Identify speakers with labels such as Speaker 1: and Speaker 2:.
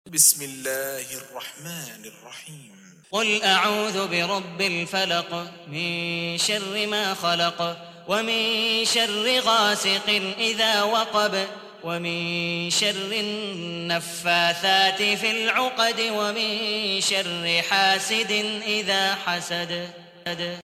Speaker 1: بسم الله الرحمن الرحيم
Speaker 2: قل أعوذ برب الفلق من شر ما خلق ومن شر غاسق إذا وقب ومن شر النفاثات في العقد ومن شر حاسد إذا حسد